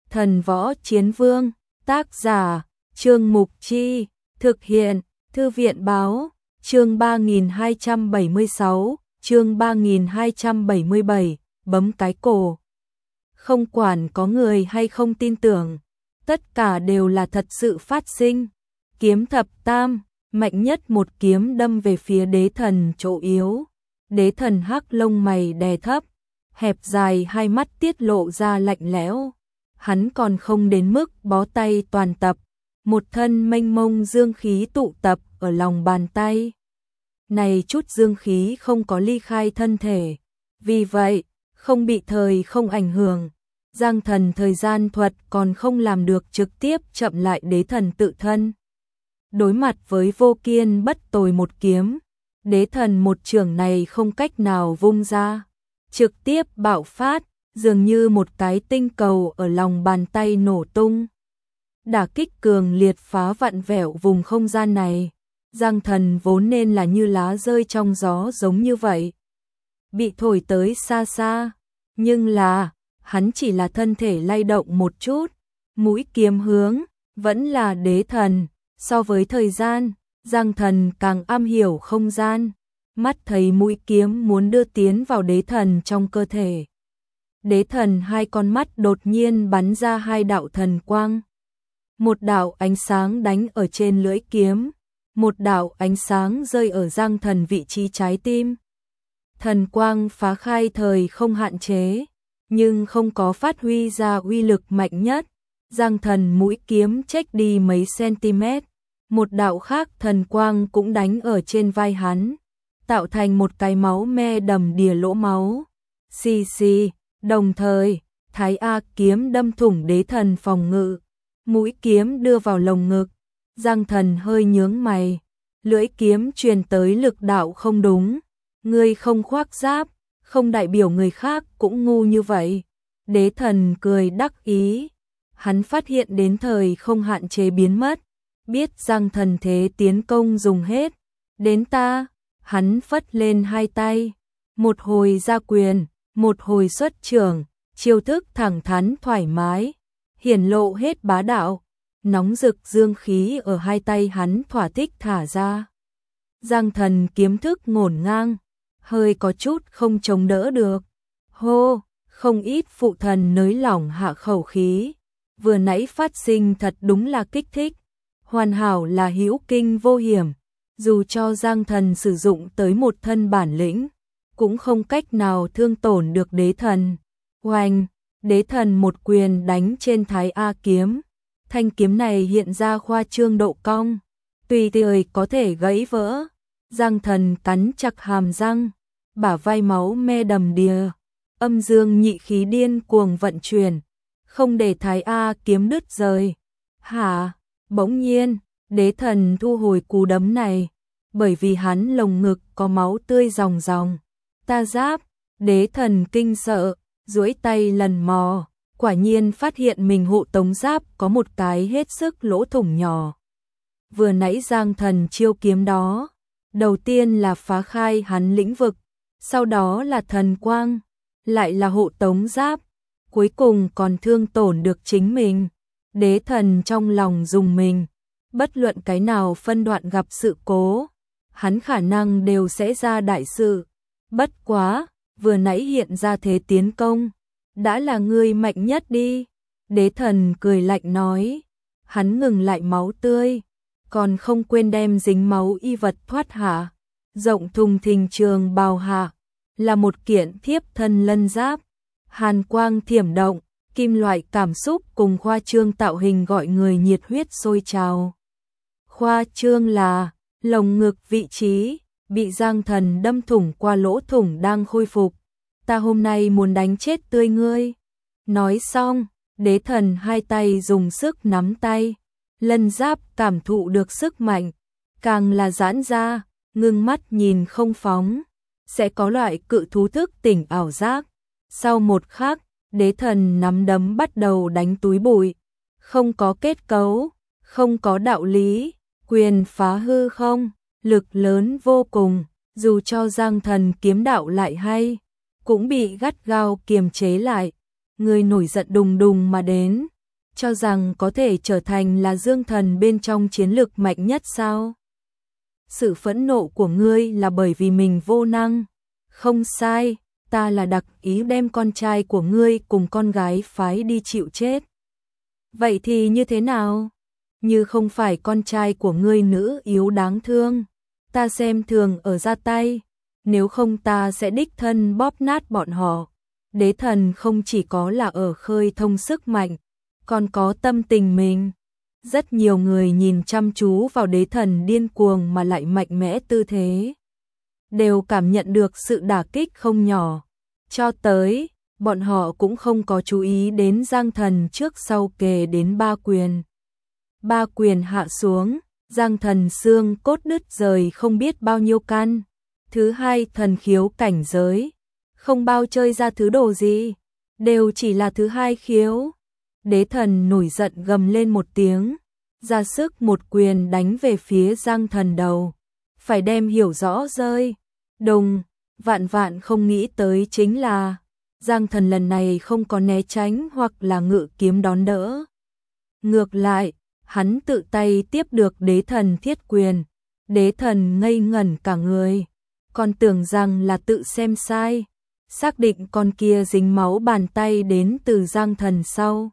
Thần Võ Chiến Vương, tác giả, Trương Mục Chi, thực hiện, Thư viện Báo, chương 3276, chương 3277, bấm cái cổ. Không quản có người hay không tin tưởng, tất cả đều là thật sự phát sinh. Kiếm thập tam, mạnh nhất một kiếm đâm về phía đế thần chỗ yếu. Đế thần hắc lông mày đè thấp, hẹp dài hai mắt tiết lộ ra lạnh lẽo. Hắn còn không đến mức bó tay toàn tập, một thân mênh mông dương khí tụ tập ở lòng bàn tay. Này chút dương khí không có ly khai thân thể, vì vậy, không bị thời không ảnh hưởng. Giang thần thời gian thuật còn không làm được trực tiếp chậm lại đế thần tự thân. Đối mặt với vô kiên bất tồi một kiếm, đế thần một trường này không cách nào vung ra, trực tiếp bạo phát, dường như một cái tinh cầu ở lòng bàn tay nổ tung. Đả kích cường liệt phá vặn vẹo vùng không gian này. Giang thần vốn nên là như lá rơi trong gió giống như vậy, bị thổi tới xa xa, nhưng là, hắn chỉ là thân thể lay động một chút, mũi kiếm hướng, vẫn là đế thần. So với thời gian, Giang thần càng am hiểu không gian, mắt thấy mũi kiếm muốn đưa tiến vào đế thần trong cơ thể. Đế thần hai con mắt đột nhiên bắn ra hai đạo thần quang. Một đạo ánh sáng đánh ở trên lưỡi kiếm, một đạo ánh sáng rơi ở Giang thần vị trí trái tim. Thần quang phá khai thời không hạn chế, nhưng không có phát huy ra uy lực mạnh nhất. Giang thần mũi kiếm chếch đi mấy cm, một đạo khác thần quang cũng đánh ở trên vai hắn, tạo thành một cái máu me đầm đìa lỗ máu. Xì xì, đồng thời, Thái A kiếm đâm thủng đế thần phòng ngự, mũi kiếm đưa vào lồng ngực. Giang thần hơi nhướng mày, lưỡi kiếm truyền tới lực đạo không đúng. Ngươi không khoác giáp, không đại biểu người khác cũng ngu như vậy. Đế thần cười đắc ý, hắn phát hiện đến thời không hạn chế biến mất, biết Giang thần thế tiến công dùng hết. Đến ta, hắn phất lên hai tay, một hồi ra quyền, một hồi xuất trưởng, chiêu thức thẳng thắn thoải mái, hiển lộ hết bá đạo. Nóng rực dương khí ở hai tay hắn thỏa thích thả ra. Giang thần kiếm thức ngổn ngang, hơi có chút không chống đỡ được. Hô, không ít phụ thần nới lỏng hạ khẩu khí. Vừa nãy phát sinh thật đúng là kích thích, hoàn hảo là hữu kinh vô hiểm. Dù cho Giang thần sử dụng tới một thân bản lĩnh, cũng không cách nào thương tổn được đế thần. Oanh, đế thần một quyền đánh trên Thái A kiếm. Thanh kiếm này hiện ra khoa trương độ cong, tùy tiện có thể gãy vỡ. Giang thần cắn chặt hàm răng, bả vai máu me đầm đìa, âm dương nhị khí điên cuồng vận chuyển, không để Thái A kiếm đứt rời. Hả? Bỗng nhiên, đế thần thu hồi cú đấm này, bởi vì hắn lồng ngực có máu tươi ròng ròng. Ta giáp, đế thần kinh sợ, duỗi tay lần mò, quả nhiên phát hiện mình hộ tống giáp có một cái hết sức lỗ thủng nhỏ. Vừa nãy Giang thần chiêu kiếm đó, đầu tiên là phá khai hắn lĩnh vực, sau đó là thần quang, lại là hộ tống giáp, cuối cùng còn thương tổn được chính mình. Đế thần trong lòng rùng mình, bất luận cái nào phân đoạn gặp sự cố, hắn khả năng đều sẽ ra đại sự. Bất quá, vừa nãy hiện ra thế tiến công, đã là ngươi mạnh nhất đi. Đế thần cười lạnh nói, hắn ngừng lại máu tươi, còn không quên đem dính máu y vật thoát hạ. Rộng thùng thình trường bào hạ, là một kiện thiếp thân lân giáp. Hàn quang thiểm động, kim loại cảm xúc cùng khoa trương tạo hình gọi người nhiệt huyết sôi trào. Khoa trương là, lồng ngực vị trí, bị Giang thần đâm thủng qua lỗ thủng đang khôi phục. Ta hôm nay muốn đánh chết tươi ngươi. Nói xong, đế thần hai tay dùng sức nắm tay. Lân giáp cảm thụ được sức mạnh, càng là giãn ra, ngưng mắt nhìn không phóng. Sẽ có loại cự thú thức tỉnh ảo giác. Sau một khắc, đế thần nắm đấm bắt đầu đánh túi bụi. Không có kết cấu, không có đạo lý, quyền phá hư không, lực lớn vô cùng. Dù cho Giang thần kiếm đạo lại hay, cũng bị gắt gao kiềm chế lại. Người nổi giận đùng đùng mà đến, cho rằng có thể trở thành là dương thần bên trong chiến lực mạnh nhất sao? Sự phẫn nộ của ngươi là bởi vì mình vô năng. Không sai, ta là đặc ý đem con trai của ngươi cùng con gái phái đi chịu chết. Vậy thì như thế nào? Như không phải con trai của ngươi nữ yếu đáng thương, ta xem thường ở ra tay, nếu không ta sẽ đích thân bóp nát bọn họ. Đế thần không chỉ có là ở khơi thông sức mạnh, còn có tâm tình mình. Rất nhiều người nhìn chăm chú vào đế thần điên cuồng mà lại mạnh mẽ tư thế, đều cảm nhận được sự đả kích không nhỏ. Cho tới, bọn họ cũng không có chú ý đến Giang Thần trước sau kề đến ba quyền. Ba quyền hạ xuống, Giang Thần xương cốt đứt rời không biết bao nhiêu căn. Thứ hai thần khiếu cảnh giới, không bao chơi ra thứ đồ gì, đều chỉ là thứ hai khiếu. Đế thần nổi giận gầm lên một tiếng, ra sức một quyền đánh về phía Giang Thần đầu. Phải đem hiểu rõ rơi. Đùng, vạn vạn không nghĩ tới chính là Giang Thần lần này không có né tránh hoặc là ngự kiếm đón đỡ. Ngược lại, hắn tự tay tiếp được đế thần thiết quyền. Đế thần ngây ngẩn cả người, còn tưởng rằng là tự xem sai, xác định con kia dính máu bàn tay đến từ Giang Thần sau.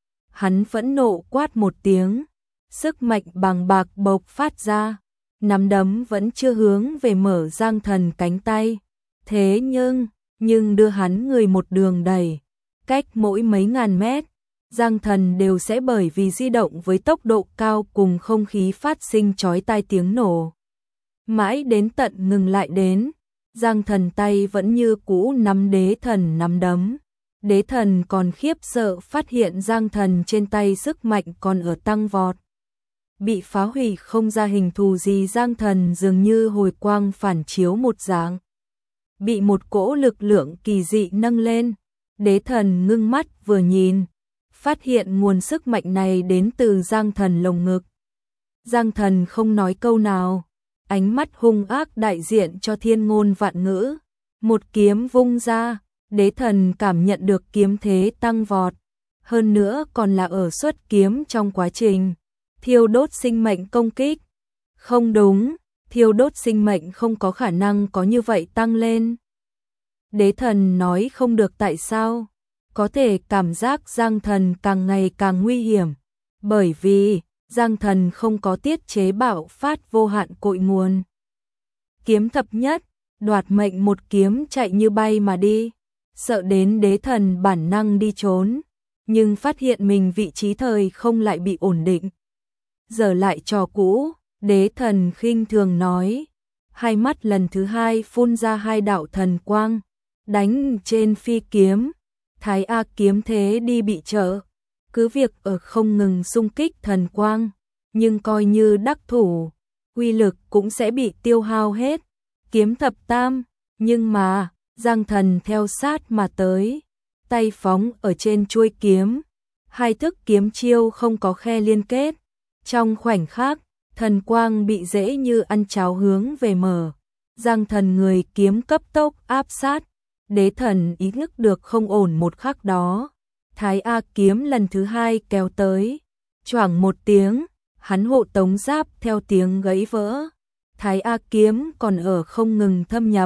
Hắn phẫn nộ quát một tiếng, sức mạnh bàng bạc bộc phát ra, nắm đấm vẫn chưa hướng về mở Giang Thần cánh tay. Thế nhưng đưa hắn người một đường đẩy, cách mỗi mấy ngàn mét, Giang Thần đều sẽ bởi vì di động với tốc độ cao cùng không khí phát sinh chói tai tiếng nổ. Mãi đến tận ngừng lại đến, Giang Thần tay vẫn như cũ nắm đế thần nắm đấm. Đế thần còn khiếp sợ phát hiện Giang Thần trên tay sức mạnh còn ở tăng vọt. Bị phá hủy không ra hình thù gì, Giang Thần dường như hồi quang phản chiếu một dạng, bị một cỗ lực lượng kỳ dị nâng lên. Đế thần ngưng mắt vừa nhìn, phát hiện nguồn sức mạnh này đến từ Giang Thần lồng ngực. Giang Thần không nói câu nào, ánh mắt hung ác đại diện cho thiên ngôn vạn ngữ. Một kiếm vung ra, đế thần cảm nhận được kiếm thế tăng vọt, hơn nữa còn là ở xuất kiếm trong quá trình thiêu đốt sinh mệnh công kích. Không đúng, thiêu đốt sinh mệnh không có khả năng có như vậy tăng lên. Đế thần nói không được tại sao, có thể cảm giác Giang Thần càng ngày càng nguy hiểm, bởi vì Giang Thần không có tiết chế bạo phát vô hạn cội nguồn. Kiếm thập nhất, đoạt mệnh một kiếm chạy như bay mà đi, sợ đến đế thần bản năng đi trốn, nhưng phát hiện mình vị trí thời không lại bị ổn định. Giờ lại trò cũ, đế thần khinh thường nói, hai mắt lần thứ hai phun ra hai đạo thần quang, đánh trên phi kiếm. Thái A kiếm thế đi bị trợ, cứ việc ở không ngừng xung kích thần quang, nhưng coi như đắc thủ, uy lực cũng sẽ bị tiêu hao hết. Kiếm thập tam, nhưng mà Giang Thần theo sát mà tới, tay phóng ở trên chuôi kiếm, hai thức kiếm chiêu không có khe liên kết. Trong khoảnh khắc, thần quang bị dễ như ăn cháo hướng về mở. Giang Thần người kiếm cấp tốc áp sát. Đế thần ý thức được không ổn một khắc đó, Thái A kiếm lần thứ hai kéo tới, choảng một tiếng, hắn hộ tống giáp theo tiếng gãy vỡ. Thái A kiếm còn ở không ngừng thâm nhập.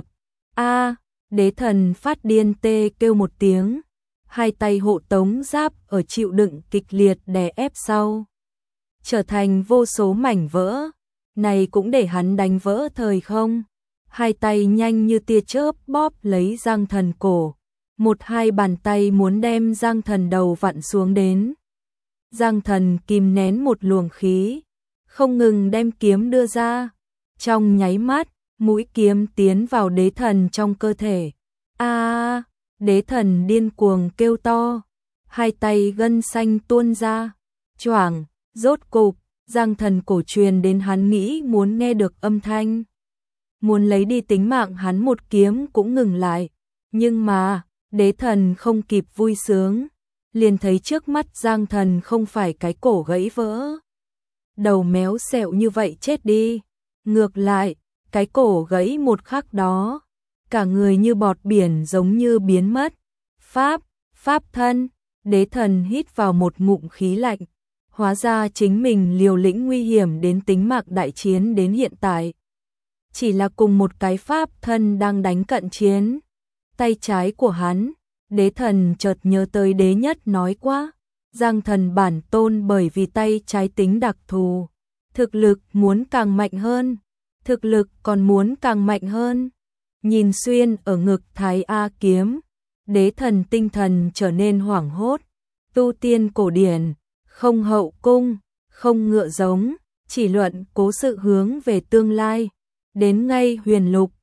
Đế thần phát điên tê kêu một tiếng, hai tay hộ tống giáp ở chịu đựng kịch liệt đè ép sau, trở thành vô số mảnh vỡ. Này cũng để hắn đánh vỡ thời không. Hai tay nhanh như tia chớp bóp lấy Giang Thần cổ, một hai bàn tay muốn đem Giang Thần đầu vặn xuống đến. Giang Thần kìm nén một luồng khí, không ngừng đem kiếm đưa ra. Trong nháy mắt, mũi kiếm tiến vào đế thần trong cơ thể. Đế thần điên cuồng kêu to, hai tay gân xanh tuôn ra, choảng, rốt cục, Giang Thần cổ truyền đến hắn nghĩ muốn nghe được âm thanh. Muốn lấy đi tính mạng hắn một kiếm cũng ngừng lại, nhưng mà, đế thần không kịp vui sướng, liền thấy trước mắt Giang Thần không phải cái cổ gãy vỡ, đầu méo xẹo như vậy chết đi, ngược lại, cái cổ gãy một khắc đó, cả người như bọt biển giống như biến mất. Pháp thân, Đế thần hít vào một ngụm khí lạnh, hóa ra chính mình liều lĩnh nguy hiểm đến tính mạng đại chiến đến hiện tại. Chỉ là cùng một cái pháp thân đang đánh cận chiến. Tay trái của hắn, đế thần chợt nhớ tới đế nhất nói quá, Giang thần bản tôn bởi vì tay trái tính đặc thù, thực lực muốn càng mạnh hơn, thực lực còn muốn càng mạnh hơn. Nhìn xuyên ở ngực Thái A kiếm, đế thần tinh thần trở nên hoảng hốt, tu tiên cổ điển, không hậu cung, không ngựa giống, chỉ luận cố sự hướng về tương lai, đến ngay huyền lục,